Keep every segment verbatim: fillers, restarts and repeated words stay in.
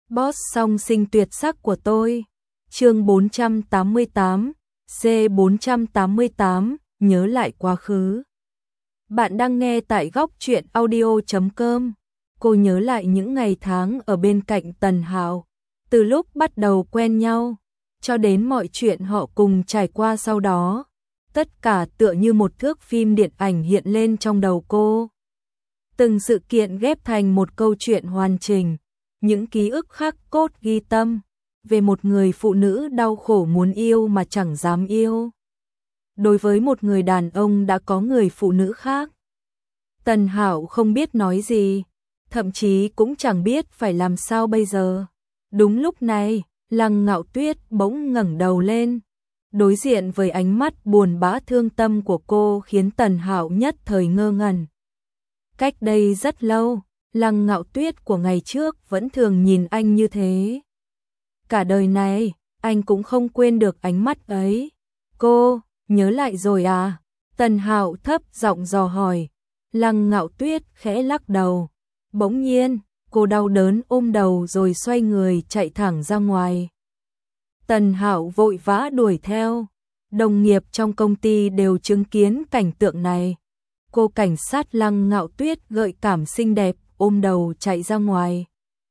Boss song sinh tuyệt sắc của tôi. Chương bốn trăm tám mươi tám, C bốn trăm tám mươi tám, nhớ lại quá khứ. Bạn đang nghe tại góc truyện audio chấm com. Cô nhớ lại những ngày tháng ở bên cạnh Tần Hạo, từ lúc bắt đầu quen nhau, cho đến mọi chuyện họ cùng trải qua sau đó. Tất cả tựa như một thước phim điện ảnh hiện lên trong đầu cô. Từng sự kiện ghép thành một câu chuyện hoàn chỉnh, những ký ức khắc cốt ghi tâm, về một người phụ nữ đau khổ muốn yêu mà chẳng dám yêu. Đối với một người đàn ông đã có người phụ nữ khác, Tần Hạo không biết nói gì, thậm chí cũng chẳng biết phải làm sao bây giờ. Đúng lúc này, Lăng Ngạo Tuyết bỗng ngẩng đầu lên, đối diện với ánh mắt buồn bã thương tâm của cô khiến Tần Hạo nhất thời ngơ ngẩn. Cách đây rất lâu, Lăng Ngạo Tuyết của ngày trước vẫn thường nhìn anh như thế. Cả đời này, anh cũng không quên được ánh mắt ấy. Cô, nhớ lại rồi à? Tần Hạo thấp giọng dò hỏi. Lăng Ngạo Tuyết khẽ lắc đầu. Bỗng nhiên, cô đau đớn ôm đầu rồi xoay người chạy thẳng ra ngoài. Tần Hạo vội vã đuổi theo. Đồng nghiệp trong công ty đều chứng kiến cảnh tượng này. Cô cảnh sát Lăng Ngạo Tuyết gợi cảm xinh đẹp ôm đầu chạy ra ngoài.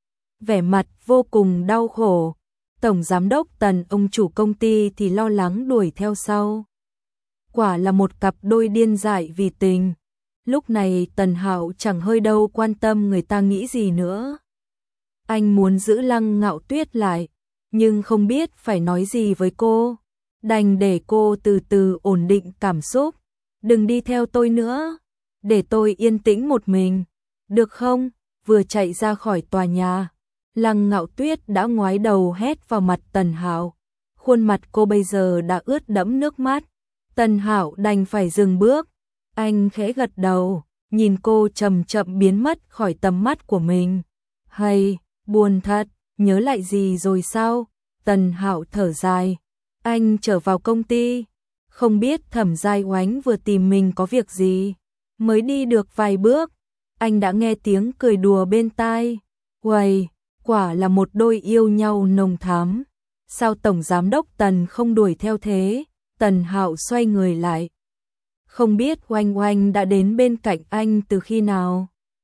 Vẻ mặt vô cùng đau khổ. Tổng giám đốc Tần, ông chủ công ty thì lo lắng đuổi theo sau. Quả là một cặp đôi điên dại vì tình. Lúc này Tần Hạo chẳng hơi đâu quan tâm người ta nghĩ gì nữa. Anh muốn giữ Lăng Ngạo Tuyết lại, nhưng không biết phải nói gì với cô. Đành để cô từ từ ổn định cảm xúc. Đừng đi theo tôi nữa, để tôi yên tĩnh một mình, được không? Vừa chạy ra khỏi tòa nhà, Lăng Ngạo Tuyết đã ngoái đầu hét vào mặt Tần Hạo. Khuôn mặt cô bây giờ đã ướt đẫm nước mắt. Tần Hạo đành phải dừng bước. Anh khẽ gật đầu, nhìn cô chậm chậm biến mất khỏi tầm mắt của mình. Hay, buồn thật, nhớ lại gì rồi sao? Tần Hạo thở dài. Anh trở vào công ty, không biết Thẩm Giai Oánh vừa tìm mình có việc gì. Mới đi được vài bước, anh đã nghe tiếng cười đùa bên tai. Uầy, quả là một đôi yêu nhau nồng thắm. Sao Tổng Giám đốc Tần không đuổi theo thế? Tần Hạo xoay người lại. Không biết Oanh Oanh đã đến bên cạnh anh từ khi nào?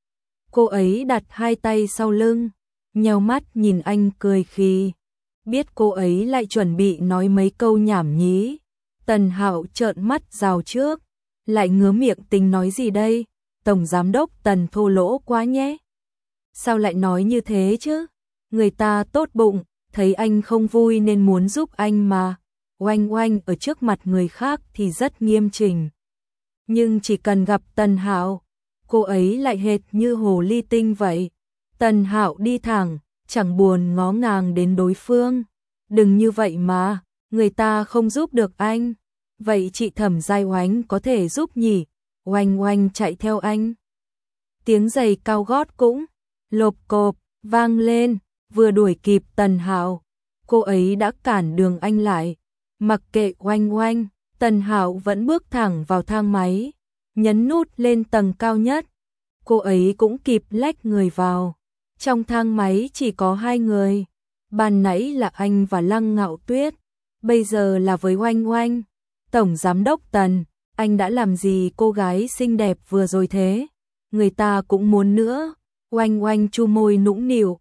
Cô ấy đặt hai tay sau lưng, nheo mắt nhìn anh cười khì. Biết cô ấy lại chuẩn bị nói mấy câu nhảm nhí. Tần Hạo trợn mắt rào trước, lại ngứa miệng tính nói gì đây? Tổng Giám đốc Tần thô lỗ quá nhé. Sao lại nói như thế chứ? Người ta tốt bụng, thấy anh không vui nên muốn giúp anh mà. Oanh Oanh ở trước mặt người khác thì rất nghiêm chỉnh. Nhưng chỉ cần gặp Tần Hạo, cô ấy lại hệt như hồ ly tinh vậy. Tần Hạo đi thẳng, chẳng buồn ngó ngàng đến đối phương. Đừng như vậy mà, người ta không giúp được anh. Vậy chị Thẩm Giai Oánh có thể giúp nhỉ? Oanh Oanh chạy theo anh. Tiếng giày cao gót cũng lộp cộp vang lên, vừa đuổi kịp Tần Hạo, cô ấy đã cản đường anh lại. Mặc kệ Oanh Oanh, Tần Hạo vẫn bước thẳng vào thang máy, nhấn nút lên tầng cao nhất. Cô ấy cũng kịp lách người vào. Trong thang máy chỉ có hai người. Ban nãy là anh và Lăng Ngạo Tuyết, bây giờ là với Oanh Oanh. Tổng Giám đốc Tần, anh đã làm gì cô gái xinh đẹp vừa rồi thế? Người ta cũng muốn nữa. Oanh Oanh chu môi nũng nịu,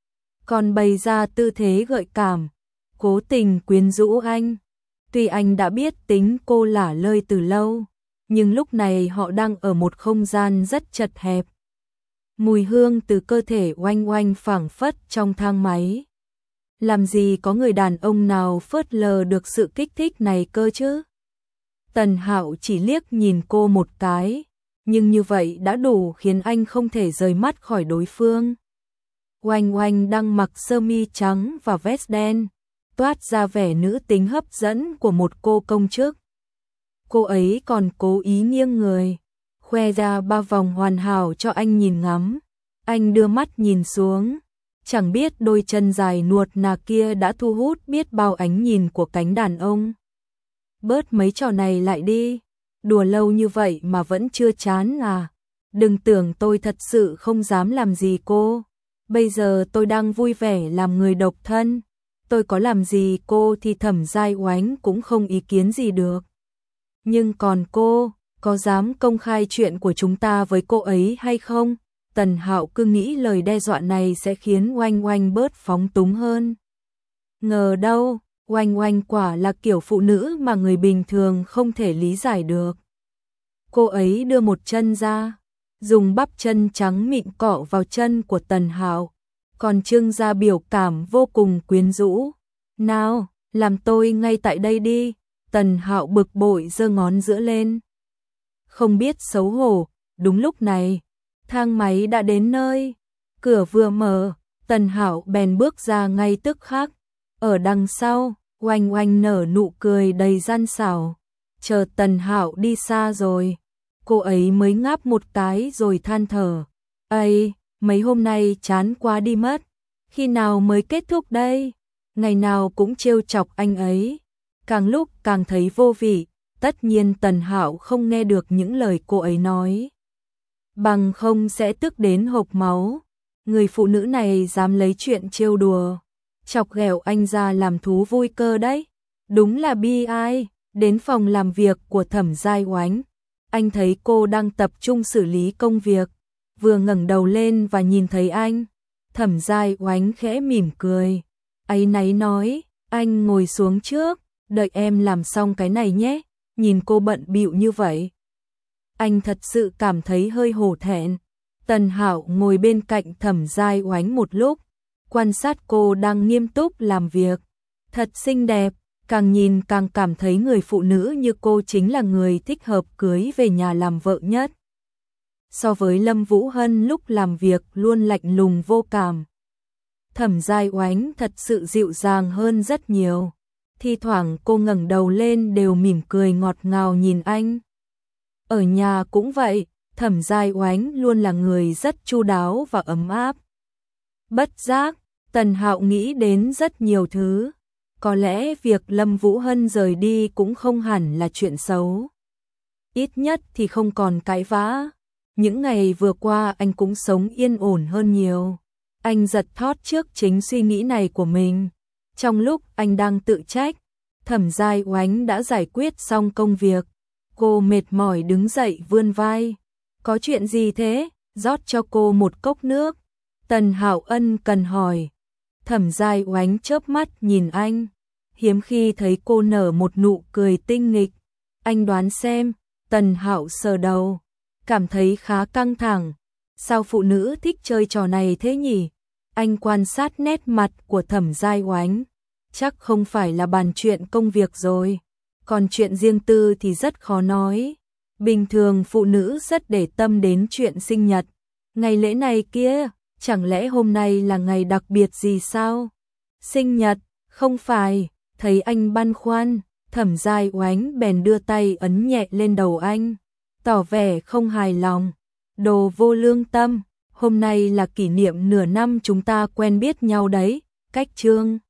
còn bày ra tư thế gợi cảm, cố tình quyến rũ anh. Tuy anh đã biết tính cô lả lơi từ lâu, nhưng lúc này họ đang ở một không gian rất chật hẹp. Mùi hương từ cơ thể Oanh Oanh phảng phất trong thang máy. Làm gì có người đàn ông nào phớt lờ được sự kích thích này cơ chứ? Tần Hạo chỉ liếc nhìn cô một cái, nhưng như vậy đã đủ khiến anh không thể rời mắt khỏi đối phương. Oanh Oanh đang mặc sơ mi trắng và vest đen, toát ra vẻ nữ tính hấp dẫn của một cô công chức. Cô ấy còn cố ý nghiêng người, khoe ra ba vòng hoàn hảo cho anh nhìn ngắm. Anh đưa mắt nhìn xuống, chẳng biết đôi chân dài nuột nà kia đã thu hút biết bao ánh nhìn của cánh đàn ông. Bớt mấy trò này lại đi, đùa lâu như vậy mà vẫn chưa chán à? Đừng tưởng tôi thật sự không dám làm gì cô. Bây giờ tôi đang vui vẻ làm người độc thân, tôi có làm gì cô thì Thẩm Giai Oánh cũng không ý kiến gì được. Nhưng còn cô, có dám công khai chuyện của chúng ta với cô ấy hay không? Tần Hạo cứ nghĩ lời đe dọa này sẽ khiến Oanh Oanh bớt phóng túng hơn. Ngờ đâu, Oanh Oanh quả là kiểu phụ nữ mà người bình thường không thể lý giải được. Cô ấy đưa một chân ra, dùng bắp chân trắng mịn cọ vào chân của Tần Hạo, còn trưng ra biểu cảm vô cùng quyến rũ. Nào, làm tôi ngay tại đây đi. Tần Hạo bực bội giơ ngón giữa lên. Không biết xấu hổ, đúng lúc này, thang máy đã đến nơi. Cửa vừa mở, Tần Hạo bèn bước ra ngay tức khắc. Ở đằng sau, Oanh Oanh nở nụ cười đầy gian xảo. Chờ Tần Hạo đi xa rồi, cô ấy mới ngáp một cái rồi than thở. Ây, mấy hôm nay chán quá đi mất. Khi nào mới kết thúc đây? Ngày nào cũng trêu chọc anh ấy. Càng lúc càng thấy vô vị. Tất nhiên Tần Hạo không nghe được những lời cô ấy nói. Bằng không sẽ tức đến hộc máu. Người phụ nữ này dám lấy chuyện trêu đùa, chọc ghẹo anh ra làm thú vui cơ đấy. Đúng là bi ai. Đến phòng làm việc của Thẩm Giai Oánh, anh thấy cô đang tập trung xử lý công việc. Vừa ngẩng đầu lên và nhìn thấy anh, Thẩm Giai Oánh khẽ mỉm cười. Áy náy nói, anh ngồi xuống trước, đợi em làm xong cái này nhé. Nhìn cô bận bịu như vậy, anh thật sự cảm thấy hơi hổ thẹn. Tần Hạo ngồi bên cạnh Thẩm Giai Oánh một lúc, quan sát cô đang nghiêm túc làm việc. Thật xinh đẹp, càng nhìn càng cảm thấy người phụ nữ như cô chính là người thích hợp cưới về nhà làm vợ nhất. So với Lâm Vũ Hân lúc làm việc luôn lạnh lùng vô cảm, Thẩm Giai Oánh thật sự dịu dàng hơn rất nhiều. Thi thoảng cô ngẩng đầu lên đều mỉm cười ngọt ngào nhìn anh. Ở nhà cũng vậy, Thẩm Giai Oánh luôn là người rất chu đáo và ấm áp. Bất giác, Tần Hạo nghĩ đến rất nhiều thứ. Có lẽ việc Lâm Vũ Hân rời đi cũng không hẳn là chuyện xấu. Ít nhất thì không còn cãi vã. Những ngày vừa qua anh cũng sống yên ổn hơn nhiều. Anh giật thót trước chính suy nghĩ này của mình. Trong lúc anh đang tự trách, Thẩm Giai Oánh đã giải quyết xong công việc. Cô mệt mỏi đứng dậy vươn vai. Có chuyện gì thế? Rót cho cô một cốc nước. Tần Hạo ân cần hỏi. Thẩm Giai Oánh chớp mắt nhìn anh. Hiếm khi thấy cô nở một nụ cười tinh nghịch. Anh đoán xem. Tần Hạo sờ đầu, cảm thấy khá căng thẳng. Sao phụ nữ thích chơi trò này thế nhỉ? Anh quan sát nét mặt của Thẩm Giai Oánh. Chắc không phải là bàn chuyện công việc rồi. Còn chuyện riêng tư thì rất khó nói. Bình thường phụ nữ rất để tâm đến chuyện sinh nhật. Ngày lễ này kia, chẳng lẽ hôm nay là ngày đặc biệt gì sao? Sinh nhật, không phải. Thấy anh băn khoăn, Thẩm Giai Oánh bèn đưa tay ấn nhẹ lên đầu anh, tỏ vẻ không hài lòng. Đồ vô lương tâm, hôm nay là kỷ niệm nửa năm chúng ta quen biết nhau đấy. Cách chương